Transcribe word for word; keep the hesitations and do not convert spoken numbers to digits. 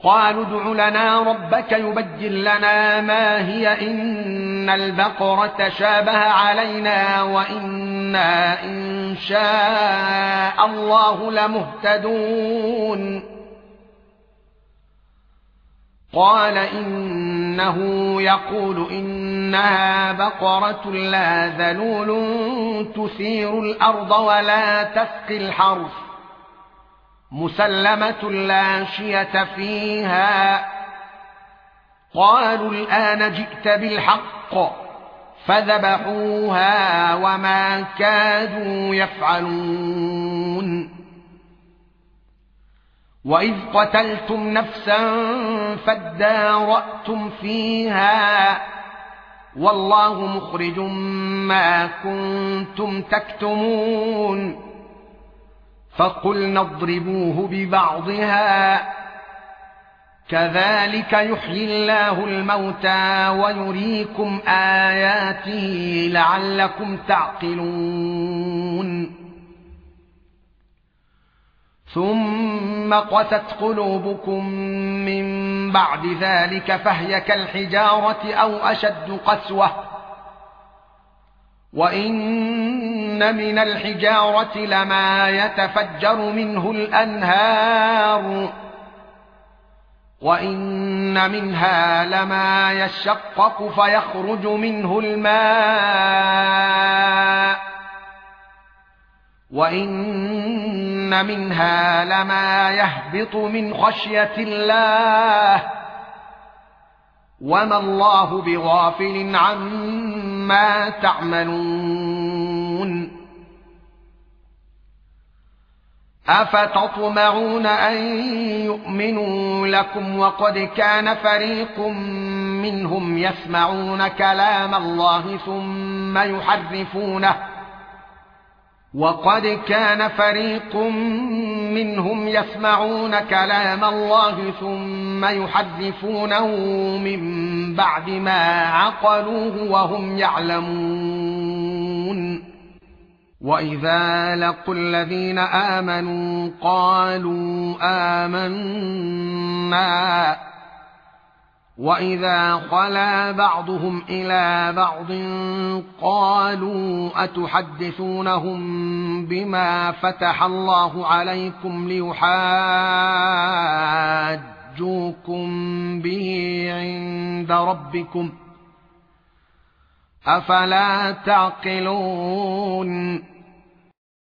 قالوا ادع لنا ربك يبين لنا ما هي إن البقرة شابه علينا وإنا إن شاء الله لمهتدون قال إنه يقول إنها بقرة لا ذلول تثير الأرض ولا تسقي الحرث مسلمة لا شية فيها قالوا الآن جئت بالحق فذبحوها وما كادوا يفعلون وإذ قتلتم نفسا فادارأتم فيها والله مخرج ما كنتم تكتمون فقلنا اضربوه ببعضها كذلك يحيي الله الموتى ويريكم آياته لعلكم تعقلون ثم قست قلوبكم من بعد ذلك فهي كالحجارة أو أشد قسوة وإن من الحجارة لما يتفجر منه الأنهار وإن منها لما يشقق فيخرج منه الماء وإن منها لما يهبط من خشية الله وما الله بغافل عما تعملون أفتطمعون أن يؤمنوا لكم وقد كان فريق منهم يسمعون كلام الله ثم يحرفونه وقد كان فريق منهم يسمعون كلام الله ثم يحرفونه من بعد ما عقلوه وهم يعلمون وإذا لقوا الذين آمنوا قالوا آمنا وإذا خلا بعضهم إلى بعض قالوا أتحدثونهم بما فتح الله عليكم ليحاجوكم به عند ربكم أفلا تعقلون